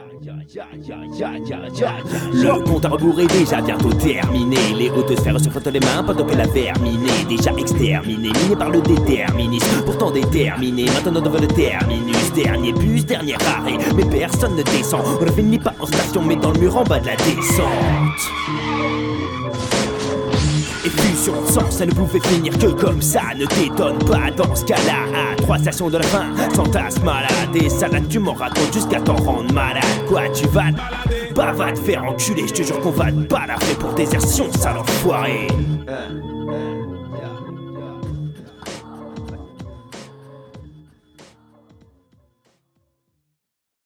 Le compte à rebours est déjà bientôt terminé. Les hautes sphères se frottent les mains pendant que la verminée déjà exterminée, minée par le déterminisme, pourtant déterminé. Maintenant devant le terminus, dernier bus, dernier arrêt, mais personne ne descend. On ne finit pas en station, mais dans le mur en bas de la descente. Effusion de sang, ça ne pouvait finir que comme ça. Ne t'étonne pas dans ce cas-là. À 3 stations de la fin, fantasme malade et salade, tu m'en racontes jusqu'à t'en rendre malade. Quoi, tu vas bah va te faire enculer, je te jure qu'on va te balafrer pour désertion, sale enfoiré.